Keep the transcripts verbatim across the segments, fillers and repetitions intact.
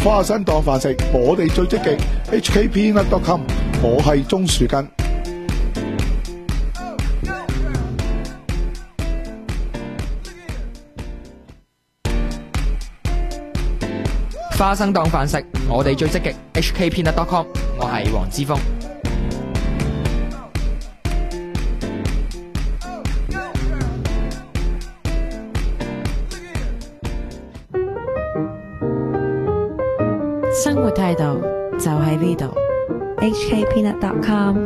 花生當飯食，我哋最積極 H K Peanut dot com， 我係鍾樹根。 花生當飯食，我哋最積極 H K Peanut dot com， 我係黃之鋒。 生活態度就喺呢度 H K Peanut dot com。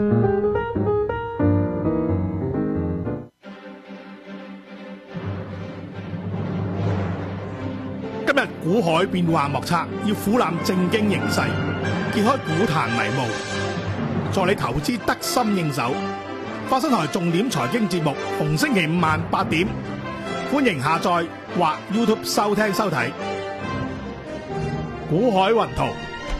今日股海變幻莫測，要俯瞰正經形勢，揭開股壇迷霧，助你投資得心應手。花生台重點財經節目，逢星期五晚八點，歡迎下載或 YouTube 收聽收睇。股海雲圖，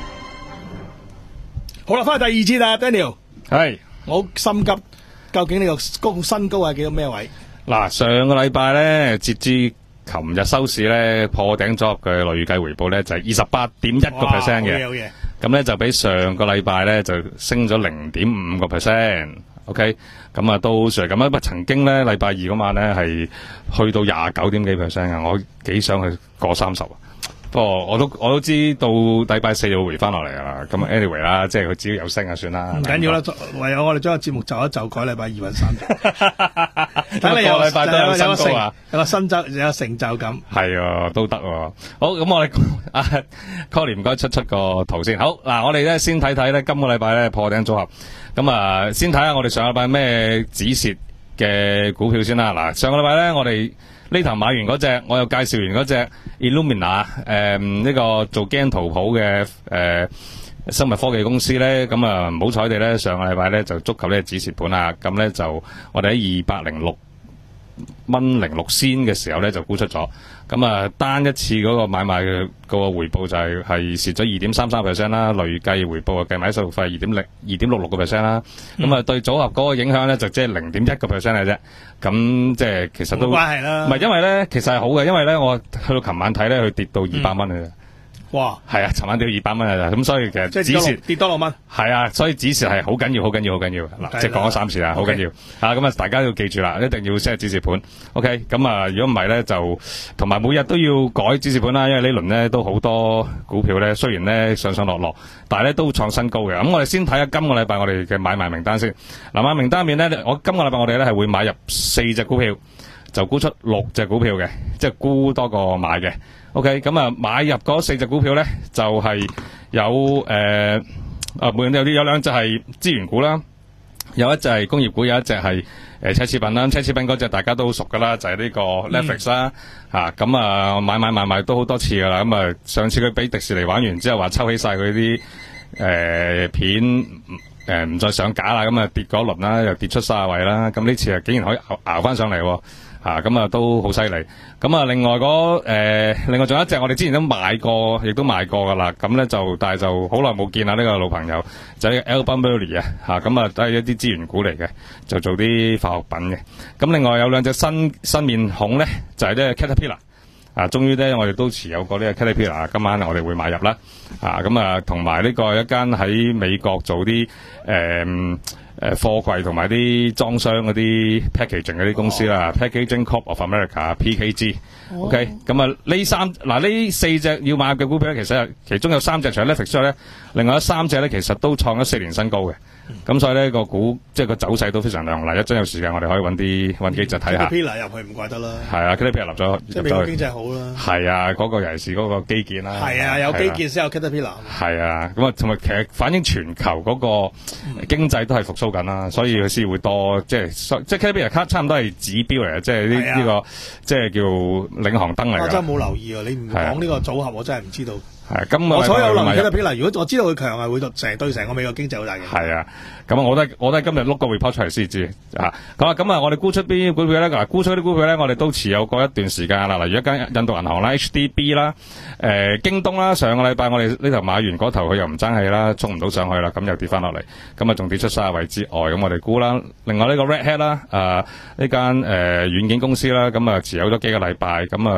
好啦，翻去第二節啦 ，Daniel， 係， 我好心急，究竟你個高新高係幾多咩位？ 嗱，上個禮拜咧，截至琴日收市咧，破頂組合嘅累計回報咧就係二十八點一個 percent 嘅，咁咧就比上個禮拜咧就升咗零點五個 percent。OK， 咁啊都算係咁啊，不過曾經咧禮拜二嗰晚咧係去到廿九點幾 percent 嘅，我幾想去過三十啊。不過我都我都知道禮拜四就會回翻落嚟噶啦，咁 anyway 啦，即係佢只要有升就算啦。 唔緊要啦，唯有我哋將個節目就一就改禮拜二揾三。等你有個禮拜都有新高啊，有個新周有成就感。 係啊，都得喎。好，咁我哋啊 Colin 唔該出出個圖先。好嗱，我哋咧先睇睇咧今個禮拜咧破頂組合。咁啊，先睇下我哋上個禮拜咩止蝕嘅股票先啦。嗱，上個禮拜咧我哋呢頭買完嗰隻，我又介紹完嗰隻 Illumina， 誒、呃、呢、這個做基因圖譜嘅誒生物科技公司咧，咁啊唔好彩地咧，上個禮拜咧就觸及呢個止蝕盤啦，咁咧就我哋喺二百零六蚊零六仙嘅時候咧就沽出咗，咁啊單一次嗰個買賣嘅個回報就係係蝕咗二點三三 percent 啦，累計回報啊計埋手續費二點零二點六六個 percent 啦，咁啊對組合嗰個影響咧就即係零點一個 percent 嘅啫，咁即係其實都唔關係啦， 唔係因為咧其實係好嘅，因為咧我去到琴晚睇咧佢跌到二百蚊嘅啫。 哇， 係啊，尋晚跌到二百蚊啊，咁所以其實止蝕跌多六蚊， 係啊，所以止蝕係好緊要，好緊要，好緊要嗱，即係講咗三次啦，好緊要啊，咁啊，大家要記住啦，一定要 set 止蝕盤 ，OK， 咁啊，如果唔係咧，就同埋每日都要改止蝕盤啦，因為呢輪咧都好多股票咧，雖然咧上上落落，但係咧都創新高嘅。咁我哋先睇下今個禮拜我哋嘅買賣名單先。嗱，買名單面咧，我今個禮拜我哋咧係會買入四隻股票，就沽出六隻股票嘅，即係沽多過買嘅。OK， 咁啊，買入嗰四隻股票咧，就係、是、有誒啊，每樣有啲有兩隻係資源股啦，有一隻係工業股，有一隻係誒奢侈品啦。奢侈品嗰隻大家都好熟噶啦，就係、是、呢個 Netflix 啦，吓咁啊，啊買買買買都好多次噶啦。咁啊，上次佢俾迪士尼玩完之後，話抽起晒佢啲誒片誒唔、呃、再上架啦，咁啊跌嗰輪啦，又跌出卅位啦。咁呢次啊，竟然可以熬熬翻上嚟。啊，咁啊都好犀利。咁啊，另外嗰誒、呃，另外仲有一隻我哋之前都買過，亦都賣過噶啦。咁咧就，但係就好耐冇見啦。呢、這個老朋友就係 Albemarle 啊，吓咁啊都係一啲資源股嚟嘅，就做啲化學品嘅。咁另外有兩隻新新面孔咧，就係、是、呢 Caterpillar 啊，終於咧我哋都持有過呢個 Caterpillar，今晚我哋會買入啦。啊，咁啊同埋呢個一間喺美國做啲誒。呃誒貨櫃同埋啲裝箱嗰啲 packaging 嗰啲公司啦、oh. ，Packaging Corp of America P K G，OK，、oh. 咁啊呢三嗱呢四隻要買嘅股票咧，其實其中有三隻除咗 Netflix 之外咧，另外有三隻咧其實都創咗四年新高嘅，咁、嗯、所以咧個股即係個走勢都非常亮麗。一陣有時間我哋可以揾啲揾幾隻睇下。 Caterpillar 入去唔怪得啦。係啊 Caterpillar 入咗， 即係美國經濟好啦。 係啊，嗰、那個尤其是嗰個基建啦。係啊，有基建先有 Caterpillar。係啊，咁啊同埋其實反映全球嗰個經濟都係復甦緊啦，所以佢先會多即係即係 Caterpillar 差唔多係指標嚟嘅，即係呢呢個即係叫領航燈嚟嘅。 我真係冇留意啊！你唔講呢個組合，我真係唔知道。 係咁， 我所有留意 Caterpillar，如果我知道佢強係會成對成個美國經濟好大嘅。 係啊，咁我都係我都係今日碌個 report 出嚟先知啊。咁啊，咁啊，我哋沽出邊啲股票咧？嗱，沽出啲股票咧，我哋都持有過一段時間啦。例如一間印度銀行啦 ，H D B 啦，誒、呃，京東啦，上個禮拜我哋呢頭買完嗰頭佢又唔爭氣啦，衝唔到上去啦，咁又跌翻落嚟，咁啊仲跌出卅位之外，咁我哋沽啦。另外呢個 Red Hat 啦，誒呢間誒軟件公司啦，咁啊持有咗幾個禮拜，咁啊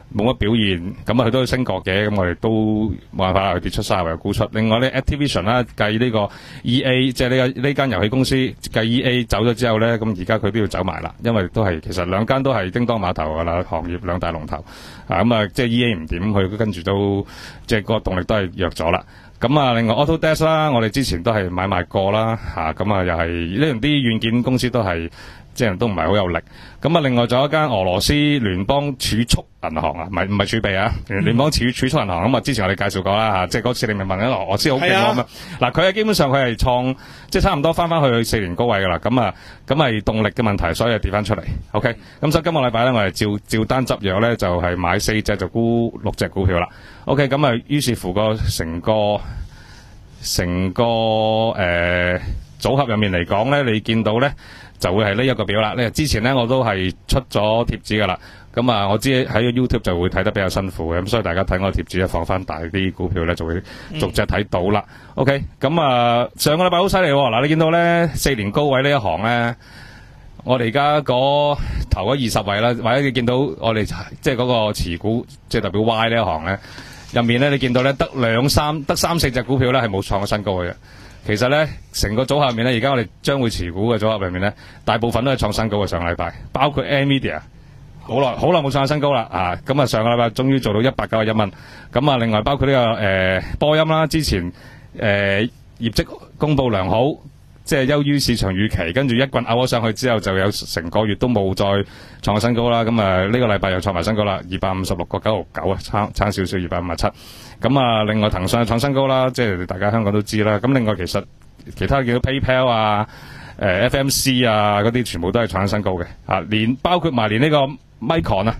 冇乜表現，咁啊佢都升過嘅，咁我哋都冇辦法啦，佢跌出三十位沽出。另外咧 Activision 啦，計呢個 E A， 即係呢個呢間遊戲公司計 E A 走咗之後咧，咁而家佢都要走埋啦，因為都係其實兩間都係叮當碼頭噶啦，行業兩大龍頭啊，咁啊即係 E A 唔掂，佢跟住都即係個動力都係弱咗啦。咁啊，另外 Autodesk 啦，我哋之前都係買賣過啦，嚇咁啊又係呢樣啲軟件公司都係。即係都唔係好有力，咁啊，另外仲有一間俄羅斯聯邦儲蓄銀行啊，唔係唔係儲備啊，聯邦儲儲蓄銀行咁啊，之前我哋介紹過啦嚇，即係嗰次你咪問緊俄羅斯好勁喎咁啊，嗱佢係基本上佢係創即係差唔多翻翻去四年高位噶啦，咁啊咁係動力嘅問題，所以跌翻出嚟。OK，咁所以今個禮拜咧，我哋照照單執藥咧，就係買四隻就沽六隻股票啦。OK，咁啊，於是乎個成個成個誒、呃、組合入面嚟講咧，你見到咧。就會係呢一個表啦。呢之前咧我都係出咗貼紙噶啦，咁啊我知喺 YouTube 就會睇得比較辛苦嘅，咁所以大家睇我貼紙咧放翻大啲股票咧就會逐隻睇到啦。嗯、OK，咁啊上個禮拜好犀利喎，嗱你見到咧四年高位呢一行咧，我哋而家嗰頭嗰二十位啦，或者你見到我哋即係嗰個持股即係代表 Y 呢一行咧，入面咧你見到咧得兩三得三四隻股票咧係冇創過新高嘅。其實咧，成個組合入面咧，而家我哋將會持股嘅組合入面咧，大部分都係創新高嘅。上個禮拜，包括 Nvidia， 好耐好耐冇創過新高啦啊！咁啊，上個禮拜終於做到一百九十一蚊。咁啊，另外包括呢、這個誒、呃、波音啦，之前誒、呃、業績公佈良好，即係優於市場預期，跟住一棍拗咗上去之後，就有成個月都冇再創過新高啦。咁啊，呢、這個禮拜又創埋新高啦，二百五十六個九毫九啊，差差少少二百五十七。咁啊，另外騰訊創新高啦，即係大家香港都知啦。咁另外其實其他叫 PayPal 啊、誒、呃、F M C 啊嗰啲，全部都係創新高嘅。啊，連包括埋連呢個 Micron 啊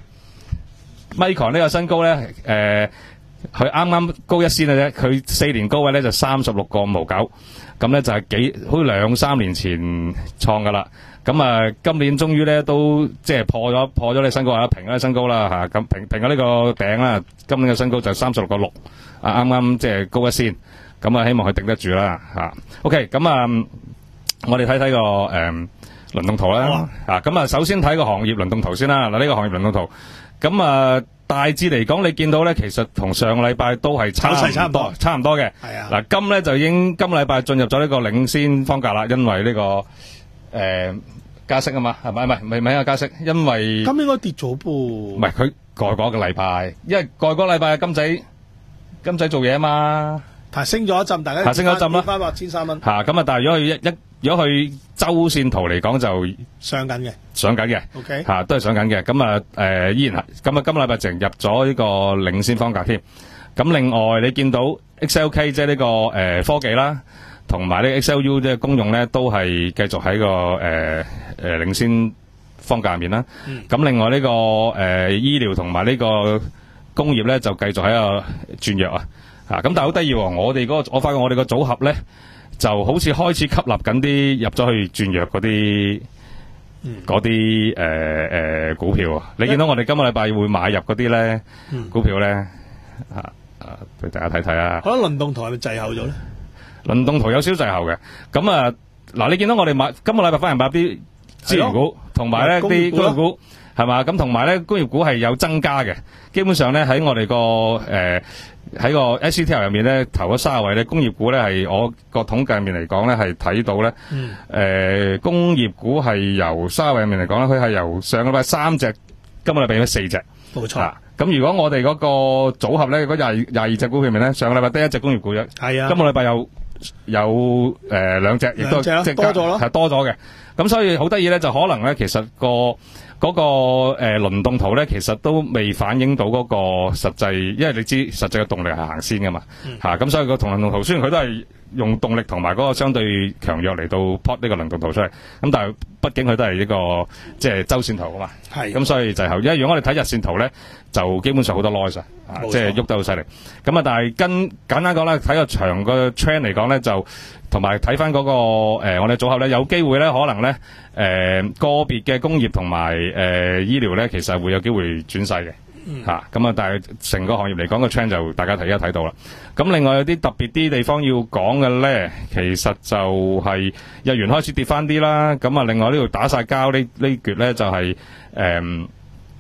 ，Micron 呢個新高咧，誒佢啱啱高一仙嘅啫，佢四年高位咧就三十六個五毫九，咁咧就係幾好似兩三年前創噶啦。咁啊，今年終於咧都即係破咗破咗呢新高啦，平咗呢新高啦嚇，咁平平咗呢個頂啦。今年嘅新高就三十六個六，啊啱啱即係高一仙，咁啊希望佢頂得住啦嚇。OK，咁啊，我哋睇睇個誒輪動圖啦嚇。咁啊，首先睇個行業輪動圖先啦。嗱，呢個行業輪動圖，咁啊大致嚟講，你見到咧，其實同上個禮拜都係差唔多，差唔多嘅。係啊。嗱，金咧就已經今個禮拜進入咗呢個領先方格啦，因為呢個誒。加息啊嘛，係咪？唔係唔係唔係加息，因為咁應該跌咗噃。唔係佢過嗰個禮拜，因為過嗰個禮拜金仔金仔做嘢啊嘛， 係升咗一陣，大家升咗一陣啦， 翻八千三蚊。 嚇咁啊！但係如果佢一一如果佢周線圖嚟講就上緊嘅， 上緊嘅。 OK 嚇都係上緊嘅。咁啊誒依然係咁啊！今個禮拜淨入咗呢個領先方格添。咁另外你見到 X L K 即係呢個誒科技啦。同埋呢 X L U 即係公用咧，都係繼續喺個誒誒、呃呃、領先方格入面啦。咁、嗯、另外呢、這個誒、呃、醫療同埋呢個工業咧，就繼續喺度轉弱啊。嚇咁但係好得意喎，我哋嗰、那個我發覺我哋個組合咧，就好似開始吸納緊啲入咗去轉弱嗰啲嗰啲誒誒股票啊。你見到我哋今個禮拜會買入嗰啲咧股票咧嚇啊，俾大家睇睇啊。 可能輪動圖係咪滯後咗咧？ 輪動圖有少少滯後嘅，咁啊嗱，你見到我哋買今個禮拜翻嚟買啲資源股，同埋咧啲工業股係嘛，咁同埋咧工業股係有增加嘅。基本上咧喺我哋個誒喺個 S C T L 入面咧，頭嗰三十位咧工業股咧係我個統計入面嚟講咧係睇到咧，誒、嗯呃、工業股係由三十位入面嚟講咧，佢係由上個禮拜三隻，今個禮拜變咗四隻，冇錯。咁、啊、如果我哋嗰個組合咧，嗰廿廿二隻股票入面咧，上個禮拜得一隻工業股啫，係啊，今個禮拜有。有誒兩隻，亦都即係多咗咯，係多咗嘅。咁所以好得意咧，就可能咧，其實個嗰個誒輪動圖咧，其實都未反映到嗰個實際，因為你知實際嘅動力係行先噶嘛，嚇、嗯。咁、啊、所以個同輪動圖雖然佢都係用動力同埋嗰個相對強弱嚟到 plot 呢個輪動圖出嚟，咁但係畢竟佢都係一個即係周線圖啊嘛。係。咁所以就係，因為如果我哋睇日線圖咧，就基本上好多 noise 啊，即係喐得好犀利。咁啊，但係跟簡單講咧，睇個長個 trend 嚟講咧，就同埋睇翻嗰個誒、呃、我哋組合咧，有機會咧，可能咧誒、呃、個別嘅工業同埋誒醫療咧，其實會有機會轉勢嘅。吓咁啊！但係成個行業嚟講個 trend 就大家睇一睇到啦。咁另外有啲特別啲地方要講嘅咧，其實就係日元開始跌翻啲啦。咁啊，另外呢度打晒交呢呢橛咧就係、是、誒、嗯，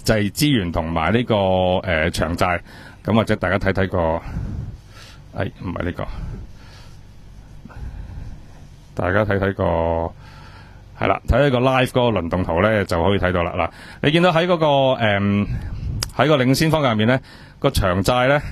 際資源同埋呢個誒、呃、長債，咁或者大家睇睇個，誒唔係呢個，大家睇睇個係啦，睇睇個 live 嗰個輪動圖咧就可以睇到啦。嗱，你見到喺嗰、那個誒喺、呃、個領先方向入面咧，個長債咧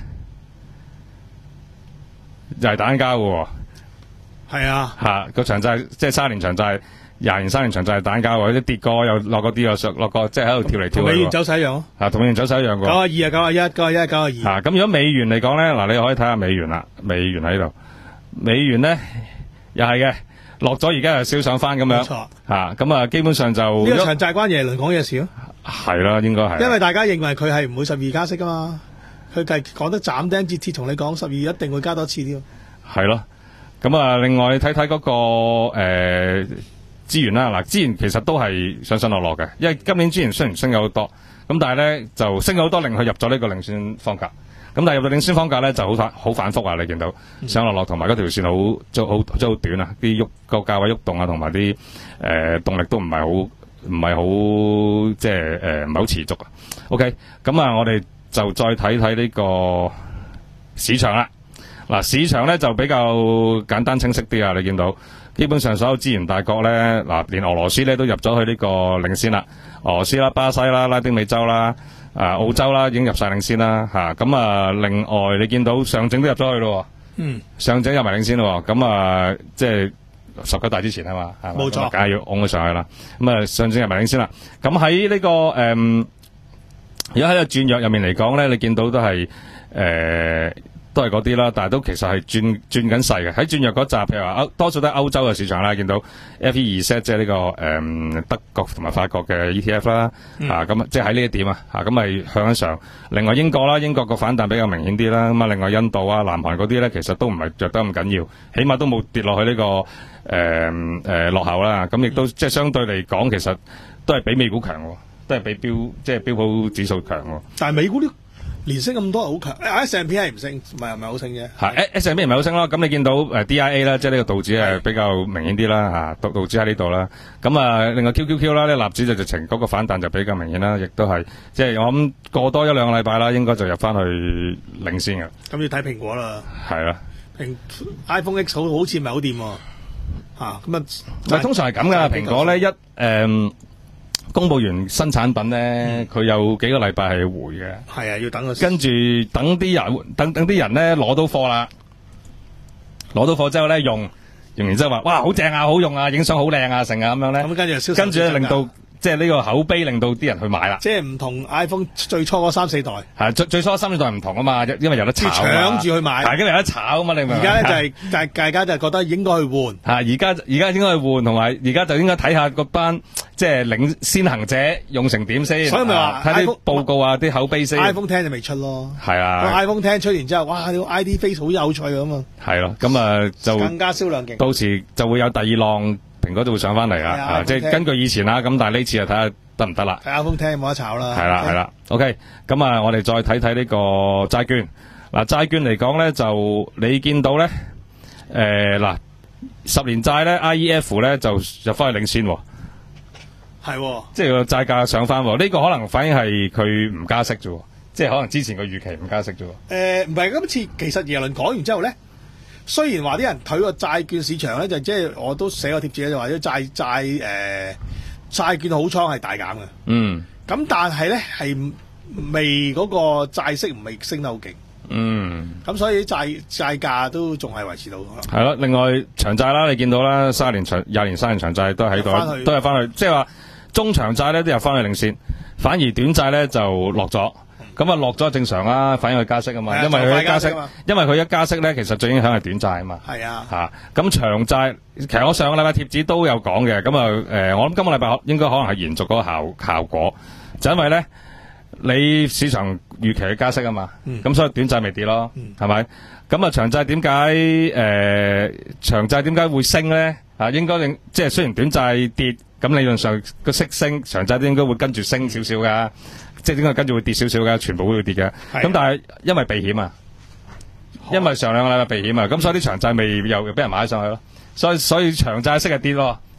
就係打緊交嘅喎。 係啊， 嚇個長債即係三年長債。廿年、三年長債係打交喎，啲跌過又落嗰啲又上落過，即係喺度跳嚟跳去。 美元走勢一樣咯。 啊，同美元走勢一樣喎。 九啊二啊，九啊一，九啊一，九啊二。 啊，咁如果美元嚟講咧，嗱，你可以睇下美元啦，美元喺度，美元咧又係嘅，落咗而家又少上翻咁樣。 冇錯。 嚇，咁啊，基本上就呢個長債關耶倫講嘢事咯。 係啦，應該係。 因為大家認為佢係唔會十二加息噶嘛，佢係講得斬釘截鐵同你講十二一定會加多次添。 係咯，咁啊，另外你睇睇嗰個誒資源啦，嗱，資源其實都係上上落落嘅，因為今年資源雖然升咗好多，咁但係咧就升咗好多，令佢入咗呢個領先方格。咁但係入到領先方格咧就好反好反覆啊！你見到上落落同埋嗰條線好即係好即係好短啊，啲喐個價位喐動啊，同埋啲誒動力都唔係好唔係好即係誒唔係好持續啊。OK，咁啊，我哋就再睇睇呢個市場啦。嗱，市場咧就比較簡單清晰啲啊！你見到。基本上所有資源大國咧，嗱，連俄羅斯咧都入咗去呢個領先啦。俄羅斯啦、巴西啦、拉丁美洲啦、啊澳洲啦，已經入晒領先啦嚇。咁啊，另外你見到上證都入咗去咯。嗯，上證入埋領先咯。咁啊，即係十九大之前啊嘛，係嘛？冇錯，梗係要拱佢上去啦。咁啊，上證入埋領先啦。咁喺呢個誒，而家喺個轉弱入面嚟講咧，你見到都係誒。呃都係嗰啲啦，但係都其實係轉轉緊勢嘅。喺轉弱嗰集，譬如話歐多數都係歐洲嘅市場啦，見到 F E 二 set 即係呢個誒、嗯、德國同埋法國嘅 E T F 啦，嗯、啊咁即係喺呢一點啊，啊咁咪向緊上。另外英國啦，英國個反彈比較明顯啲啦。咁啊，另外印度啊、南韓嗰啲咧，其實都唔係弱得咁緊要，起碼都冇跌落去呢、這個誒誒、呃呃、落後啦。咁亦都即係相對嚟講，其實都係比美股強喎，都係比標即係標普指數強喎。 但係美股啲連升咁多係好強 ，S and P 係唔升，唔係唔係好升啫。 係 S and P 唔係好升咯。咁你見到誒 D I A 啦，即係呢個道指係比較明顯啲啦嚇，道道指喺呢度啦。咁啊，另外 Q Q Q 啦，呢納指就直情嗰個反彈就比較明顯啦，亦都係即係我諗過多一兩個禮拜啦，應該就入翻去領先嘅。 咁要睇蘋果啦。係啦， 蘋 iPhone X 好好似唔係好掂喎。嚇咁啊， 但係通常係咁㗎，蘋果咧一誒。嗯公佈完新產品咧，佢、嗯、有幾個禮拜係回嘅。係啊，要等佢。跟住等啲人，等等啲人咧攞到貨啦，攞到貨之後咧用，用完之後話哇好正啊，好用啊，影相好靚啊，成啊咁樣咧。咁跟住就銷售。跟住咧令到即係呢個口碑令到啲人去買啦。即係唔同 iPhone 最初嗰三四代。係最最初三四代唔同啊嘛，因為有得炒啊嘛。搶住去買。係因為有得炒啊嘛，你明唔明？而家咧就係、是、大大家就覺得應該去換。係而家而家應該去換，同埋而家就應該睇下嗰班。即係領先行者用成點先，所以咪話睇啲報告啊，啲口碑先。iPhone X 就未出咯，係啊。iPhone X 出完之後，哇！個 I D Face 好有趣咁啊。係咯，咁啊就更加銷量勁。到時就會有第二浪，蘋果就會上翻嚟啦。啊，即係根據以前啦，咁但係呢次就睇下得唔得啦。iPhone X 冇得炒啦。係啦，係啦。OK，咁啊，我哋再睇睇呢個債券。嗱，債券嚟講咧，就你見到咧，誒嗱，十年債咧 I E F 咧就入翻去領先喎。係、哦，即係個債價上翻，呢、這個可能反映係佢唔加息啫，即係可能之前個預期唔加息啫。誒、呃，唔係今次其實耶倫講完之後咧，雖然話啲人睇個債券市場咧，就即係我都寫個貼紙就話啲債債誒債券好倉係大減嘅。嗯，咁但係咧係未嗰個債息唔係升得好勁。嗯，咁所以債債價都仲係維持到。係咯，另外長債啦，你見到啦，三年長、廿年、三年長債都喺度，都係翻去，即係話。中長債咧都入翻去領先，反而短債咧就落咗。咁啊落咗正常啦，反映佢加息啊嘛。因為佢一加息，因為佢一加息咧，其實最影響係短債啊嘛。係啊。嚇、啊，咁長債其實我上個禮拜貼紙都有講嘅。咁啊誒，我諗今個禮拜應該可能係延續嗰個效效果，就因為咧你市場預期嘅加息啊嘛。咁、嗯、所以短債未跌咯，係、嗯、咪？咁啊長債點解誒長債點解會升咧？啊，應該令即係雖然短債跌。咁理論上個息升，長債都應該會跟住升少少噶，即係應該跟住會跌少少噶，全部都會跌嘅。咁但係因為避險啊，因為上兩個禮拜避險啊，咁所以啲長債未又俾人買上去咯。所以所以長債息係跌咯，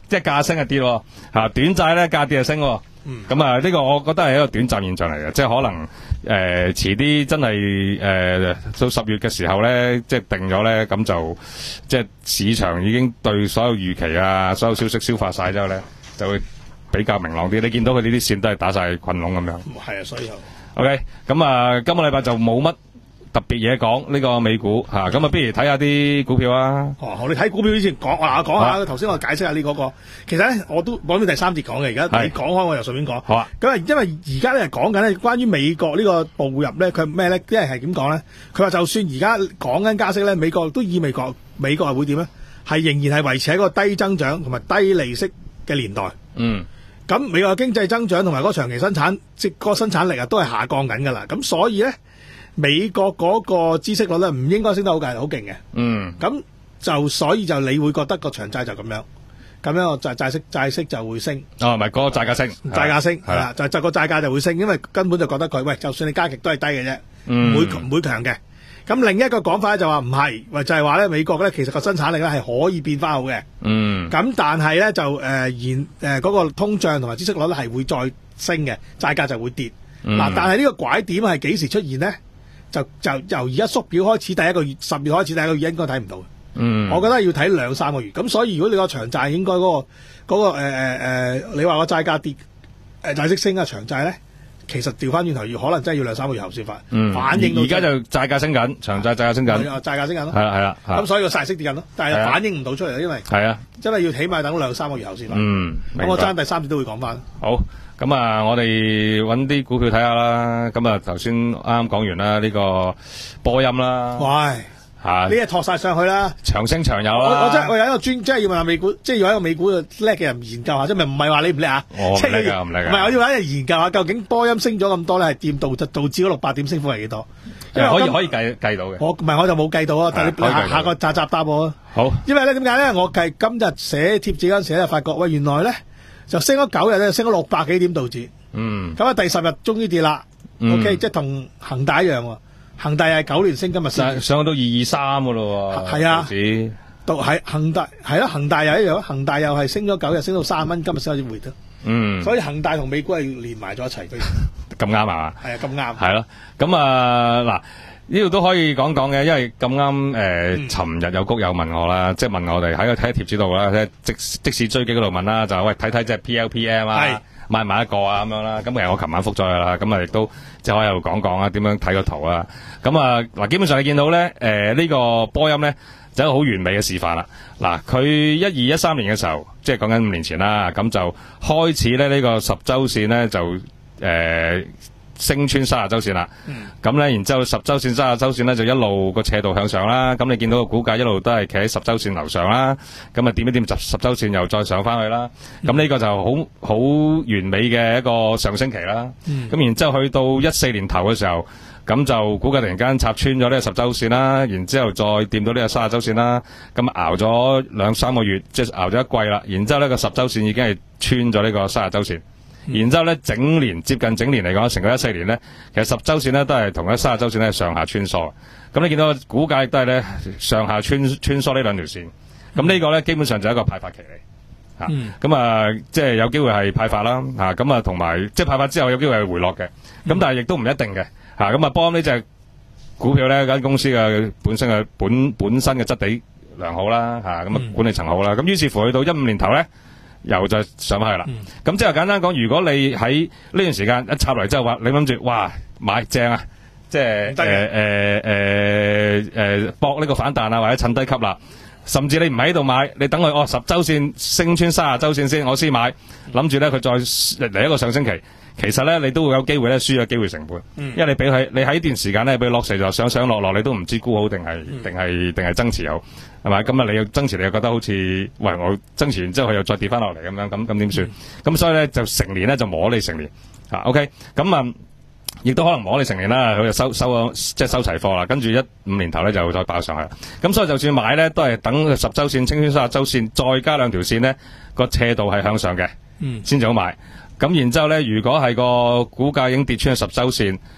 即係價升係跌喎，嚇短債咧價跌係升喎。咁啊，呢個我覺得係一個短暫現象嚟嘅，即係可能誒、呃、遲啲真係誒、呃、到十月嘅時候咧，即係定咗咧，咁就即係市場已經對所有預期啊、所有消息消化晒之後咧，就會比較明朗啲。你見到佢呢啲線都係打晒困籠咁樣。 係啊，所以 OK， 咁啊，今個禮拜就冇乜特別嘢講呢個美股嚇，咁啊，不如睇下啲股票啊。 哦，我哋睇股票之前講，我嗱講下頭先我解釋下呢、這、嗰個，其實咧我都講到第三節講嘅，而家你講開我又順便講。好啊。咁啊，因為而家咧講緊咧關於美國呢個步入咧，佢咩咧？即係係點講咧？佢話就算而家講緊加息咧，美國都意味過美國係會點咧？係仍然係維持喺個低增長同埋低利息嘅年代。嗯。咁美國嘅經濟增長同埋嗰個長期生產即係個生產力啊，都係下降緊㗎啦。咁所以咧。美國嗰個孳息率咧唔應該升得好勁，好勁嘅。嗯，咁就所以就你會覺得個長債就咁樣，咁樣個債債息債息就會升。哦，唔係嗰個債價升，債價升係啦，就就個債價就會升，因為根本就覺得佢喂，就算你加極都係低嘅啫，唔會唔會強嘅。咁另一個講法咧就話唔係，喂就係話咧美國咧其實個生產力咧係可以變翻好嘅。嗯，咁但係咧就誒現誒嗰個通脹同埋孳息率咧係會再升嘅，債價就會跌。嗱，但係呢個拐點係幾時出現咧？就就由而家縮表開始，第一個月十月開始第一個月應該睇唔到。嗯，我覺得要睇兩三個月。咁所以如果你個長債應該嗰、嗰個嗰、嗰個誒誒誒，你話個債價跌，誒、呃、債息升啊，長債咧，其實調翻轉頭要可能真係要兩三個月後先發、嗯、反應到。而家就債價升緊，長債債價升緊，債價升緊咯。係啦係啦，咁所以個債息跌緊咯，但係反應唔到出嚟，因為係啊，真係要起碼等兩三個月後先發。嗯，咁我爭第三節都會講翻。好。咁啊，我哋揾啲股票睇下啦。咁啊，頭先啱啱講完啦，呢個波音啦，喂，吓呢啲托晒上去啦，長升長有啦。我我真係我有一個專，即係要問下美股，即係要喺一個美股叻嘅人研究下，即係唔係話你唔叻啊？我唔叻噶，唔叻噶。唔係，我要揾人研究下，究竟波音升咗咁多咧，係掂導導致嗰六百點升幅係幾多？因為可以可以計計到嘅。我唔係我就冇計到啊，但係你下下個集集答我啊。好，因為咧點解咧？我計今日寫貼紙嗰陣時咧，發覺喂原來咧。就升咗九日咧，升咗六百幾點道指。嗯，咁啊第十日終於跌啦。嗯、OK， 即係同恒大一樣喎。恒大係九年升，今日升上到二二三噶咯。係啊，道指到係恒大係咯，恒大又一樣，恒大又係升咗九日，升到三十蚊，今日先開始回得。嗯，所以恒大同美股係連埋咗一齊。咁啱啊嘛？係啊，咁啱。係咯，咁啊嗱。呢度都可以講講嘅，因為咁啱誒，尋、呃、日有谷友問我啦，即係問我哋喺個睇貼紙度啦，喺即即時追擊嗰度問啦，就喂睇睇隻 P L P M 啊，買唔買一個啊咁樣啦。咁其實我琴晚覆咗佢啦，咁啊亦都即係我又講講啊，點樣睇個圖啊。咁啊嗱，基本上你見到咧，誒、呃、呢、這個波音咧就一個好完美嘅示範啦。嗱，佢一二一三年嘅時候，即係講緊五年前啦，咁就開始咧呢、這個十周線咧就誒。呃升穿三十周線啦，咁咧、嗯，然之後十周線、三十周線咧就一路個斜度向上啦。咁你見到個股價一路都係企喺十周線樓上啦。咁啊，點一點十十周線又再上翻去啦。咁呢、嗯、個就好好完美嘅一個上升期啦。咁、嗯、然之後去到一四年頭嘅時候，咁就股價突然間插穿咗呢個十周線啦。然之後再掂到呢個三十周線啦。咁熬咗兩三個月，即係熬咗一季啦。然之後呢個十周線已經係穿咗呢個三十周線。然之後咧，整年接近整年嚟講，成個一四年咧，其實十周線咧都係同一三十周線咧上下穿梭。咁你見到股價亦都係咧上下穿穿梭呢兩條線。咁呢個咧基本上就係一個派發期嚟。嚇、嗯，咁啊，即係有機會係派發啦。嚇，咁啊同埋即係派發之後有機會係回落嘅。咁、嗯、但係亦都唔一定嘅。嚇，咁啊幫呢隻股票咧間公司嘅本身嘅本本身嘅質地良好啦。嚇，咁啊管理層好啦。咁、嗯、於是乎去到一五年頭咧。又再上翻去啦，咁、嗯、即係簡單講，如果你喺呢段時間一插嚟之後話，你諗住哇買正啊，即係誒誒誒誒搏呢個反彈啊，或者趁低吸啦，甚至你唔喺度買，你等佢哦十周線升穿三十周線先，我先買，諗住咧佢再嚟一個上升期，其實咧你都會有機會咧輸咗機會成本，嗯、因為你俾佢你喺呢段時間咧俾佢落成就上上落落，你都唔知沽好定係定係定係增持有。係咪？今日你要增持，你又覺得好似喂我增持完之後佢又再跌翻落嚟咁樣，咁咁點算？咁、嗯、所以咧就成年咧就摸你成年嚇、啊、OK。咁啊，亦都可能摸你成年啦，佢就收收咗即係收齊貨啦。跟住一五年頭咧就再爆上去。咁所以就算買咧，都係等十周線、清穿三十周線，再加兩條線咧，個斜度係向上嘅，先至好買。咁然之後咧，如果係個股價已經跌穿咗十周線，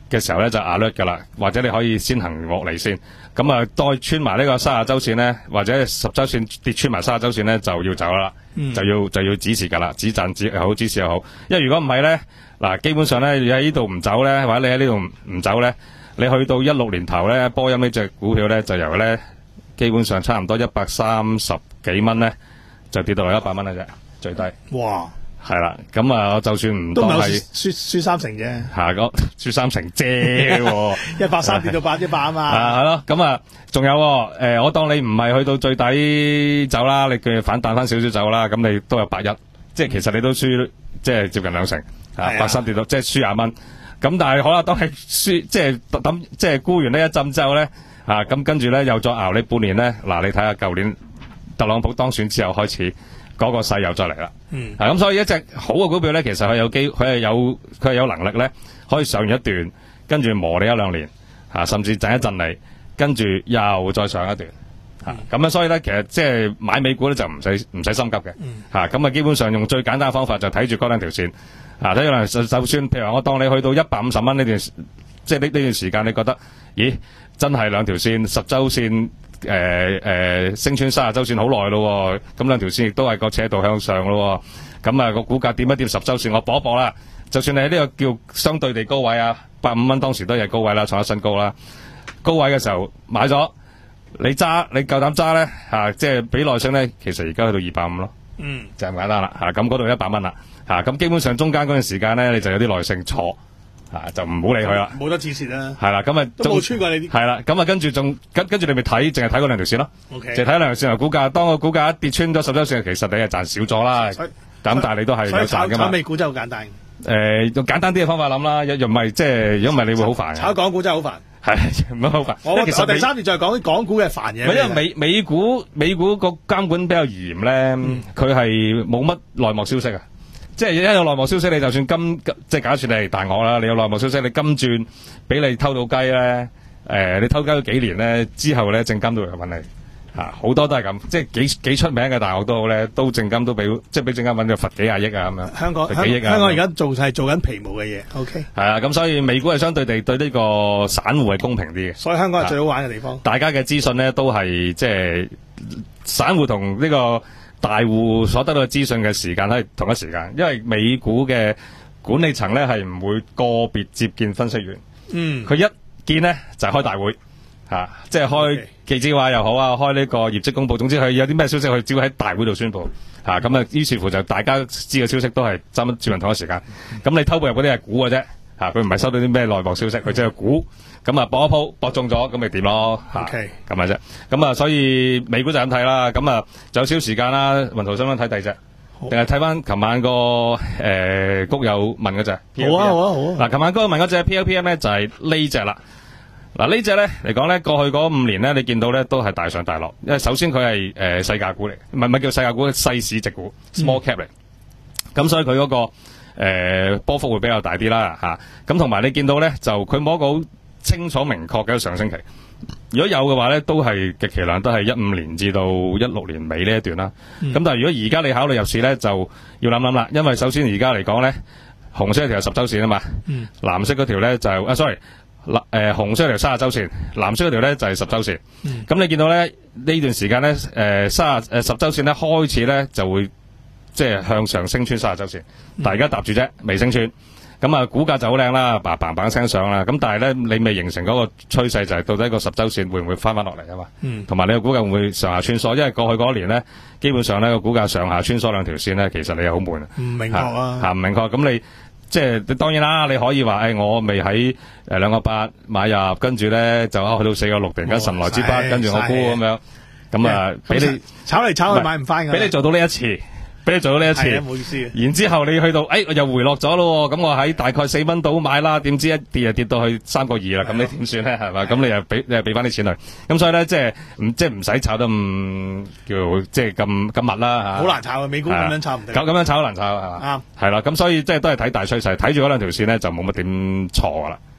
嘅時候咧就 alert 噶啦，或者你可以先行落嚟先。咁啊，再穿埋呢個三十周線咧，或者十周線跌穿埋三十周線咧，就要走啦、嗯，就要就要指示噶啦，指陣指又好，指示又好。因為如果唔係咧，嗱，基本上咧你喺呢度唔走咧，或者你喺呢度唔走咧，你去到一六年頭咧，波音呢隻股票咧就由咧基本上差唔多一百三十幾蚊咧，就跌到嚟一百蚊啦啫，最低。 哇！係啦，咁啊，就算唔當係輸輸三成啫， 係個輸三成啫， 一百三跌到八一百啊嘛， 啊係咯，咁啊，仲有誒、呃，我當你唔係去到最底走啦，你叫反彈翻少少走啦，咁你都有八一，即係其實你都輸，即係接近兩成，啊八三跌到即係輸廿蚊，咁但係好啦，當係輸即係等即係沽完呢一陣之後咧，啊咁跟住咧又再熬你半年咧，嗱、啊、你睇下舊年特朗普當選之後開始。嗰、那個勢又再嚟啦，嗯，咁、啊、所以一隻好嘅股票咧，其實佢有機，佢係有佢係有能力咧，可以上完一段，跟住磨你一兩年，啊，甚至震一震你，跟住又再上一段，嚇、嗯，咁啊，所以咧，其實即係買美股咧就唔使唔使心急嘅，嚇、嗯，咁啊，基本上用最簡單嘅方法就睇住嗰兩條線，啊，睇住就就算譬如話我當你去到一百五十蚊呢段，即係呢呢段時間，你覺得，咦，真係兩條線十週線。誒、呃、誒、呃，升穿三十周線好耐咯，咁兩條線亦都係個斜度向上咯，咁啊個股價掂一掂十周線，我搏一搏啦。就算你喺呢個叫相對地高位啊，百五蚊當時都係高位啦，創咗新高啦。高位嘅時候買咗，你揸你夠膽揸咧吓，即係俾耐性咧，其實而家去到二百五咯，嗯，就咁簡單啦吓，咁嗰度一百蚊啦吓，咁基本上中間嗰段時間咧，你就有啲耐性坐。啊，就唔好理佢啦， 冇得止蝕啦。 係啦，咁啊都冇穿過你啲。係啦，咁啊跟住仲跟跟住你咪睇，淨係睇嗰兩條線咯。O K，就睇兩條線頭股價。當個股價一跌穿咗十周線，其實你係賺少咗啦。咁但係你都係有賺噶嘛。 炒美股真係好簡單。 誒、呃，用簡單啲嘅方法諗啦，又唔係即係，如果唔係你會好煩。 炒港股真係好煩。係， 唔係好煩。 我其實我第三段再講啲港股嘅煩嘢。 因為美美股美股個監管比較嚴咧，佢係冇乜內幕消息啊。即係一有內幕消息，你就算今即係假設你係大鱷啦，你有內幕消息，你金轉俾你偷到雞咧，誒、呃，你偷雞咗幾年咧，之後咧證監都會揾你，嚇好多都係咁，即係幾幾出名嘅大鱷都好咧，都證監都俾即係俾證監揾咗罰幾廿億啊咁樣。香港幾億啊？香港而家做係做緊皮毛嘅嘢 ，OK。係啊，咁所以美股係相對地對呢個散戶係公平啲嘅。所以香港係最好玩嘅地方。大家嘅資訊咧都係即係散戶同呢個大戶所得到嘅資訊嘅時間係同一時間，因為美股嘅管理層咧係唔會個別接見分析員，嗯，佢一見咧就係開大會，吓、啊，即係開記者會又好啊，開呢個業績公佈，總之佢有啲咩消息，佢只會喺大會度宣佈，吓，咁啊，於是乎就大家知嘅消息都係差唔多接近同一時間，咁、嗯、你偷步入嗰啲係估嘅啫，吓、啊，佢唔係收到啲咩內幕消息，佢只係估。咁啊，搏一鋪，搏中咗，咁咪點咯？吓，咁咪啫。咁啊，所以美股就咁睇啦。咁啊，仲有少少時間啦。雲圖想唔想睇第二隻？定係睇翻琴晚個誒谷友問嗰隻？好啊，好啊，好啊。嗱，琴晚谷友問嗰隻 P L P M 咧就係呢隻啦。嗱，呢隻咧嚟講咧，過去嗰五年咧，你見到咧都係大上大落。因為首先佢係誒細價股嚟，唔係唔係叫細價股，細市值股 （small cap） 嚟。咁、嗯、所以佢嗰、那個誒、呃、波幅會比較大啲啦。吓、啊，咁同埋你見到咧，就佢冇一個好清楚明確嘅一個上升期，如果有嘅話咧，都係極其量都係一五年至到一六年尾呢一段啦。咁、嗯、但係如果而家你考慮入市咧，就要諗諗啦。因為首先而家嚟講咧，紅色嗰條係十周線啊嘛，嗯、藍色嗰條咧就啊 sorry，誒、呃、紅色嗰條三十周線，藍色嗰條咧就係十周線。咁、嗯、你見到咧呢段時間咧誒三十誒十周線咧開始咧就會即係向上升穿三十周線，大家搭住啫，未升穿。咁啊，股價就好靚啦，嘭嘭嘭聲上啦。咁但係咧，你未形成嗰個趨勢，就係到底個十周線會唔會翻翻落嚟啊嘛？嗯。同埋你個股價會唔會上下穿梭？因為過去嗰一年咧，基本上咧個股價上下穿梭兩條線咧，其實你又好悶啊。唔明確啊。嚇唔明確。咁你即係當然啦，你可以話誒、哎，我未喺誒兩個八買入，跟住咧就去到四個六，突然間神來之筆，跟住我沽咁樣。咁啊，俾你炒嚟炒去買唔翻㗎。俾你做到呢一次。俾你做到呢一次，係啊，冇意思。然之後你去到，誒，我又回落咗咯，咁我喺大概四蚊度買啦，點知一跌就跌到去三個二啦，咁你點算咧？係嘛？咁你又俾你又俾翻啲錢佢，咁所以咧，即係唔即係唔使炒得咁叫即係咁咁密啦吓。好難炒啊，美股咁樣炒唔定。咁咁樣炒好難炒係嘛？啱。係啦，咁所以即係都係睇大趨勢，睇住嗰兩條線咧就冇乜點錯噶啦。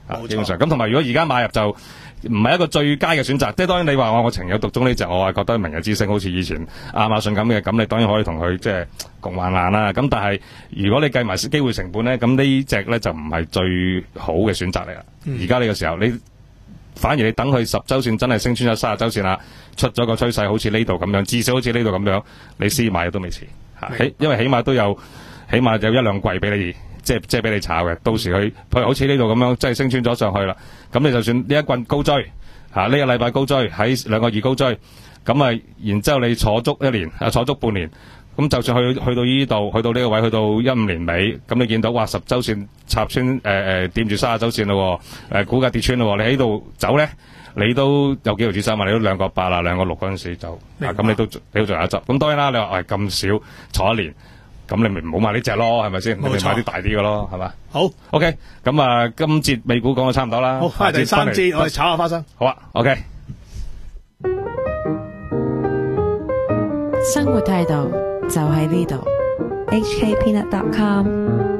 啊冇錯基本上咁同埋如果而家買入就唔係一個最佳嘅選擇，即係當然你話我我情有獨鍾呢隻，我係覺得明日之星好似以前亞馬遜咁嘅，咁你當然可以同佢即係共患難啦。咁但係如果你計埋機會成本咧，咁呢隻咧就唔係最好嘅選擇嚟啦。而家呢個時候你反而你等佢十週線真係升穿咗三十週線啦，出咗個趨勢好似呢度咁樣，至少好似呢度咁樣，你先買都未遲嚇。起因為起碼都有起碼有一兩季俾你。即係即係俾你炒嘅，到時佢譬如好似呢度咁樣，即係升穿咗上去啦。咁你就算呢一棍高追嚇，呢、這個禮拜高追喺兩個二高追，咁啊，然之後你坐足一年啊，坐足半年，咁就算去去到呢度，去到呢個位，去到一五年尾，咁你見到哇十週線插穿誒誒掂住三十週線咯，誒、呃、股價跌穿咯，你喺度走咧，你都有幾毫子收嘛？你都兩個八啦，兩個六嗰陣時就啊，咁你都你都仲有一執。咁當然啦，你話係咁少坐一年。咁你咪唔好買呢隻咯，係咪先？你咪買啲大啲嘅咯，係嘛？ 好 ，OK。咁啊，今節美股講到差唔多啦。 好，翻嚟第三節，我哋炒下花生。 好啊 ，OK。 生活態度就喺呢度，H K Peanut dot com。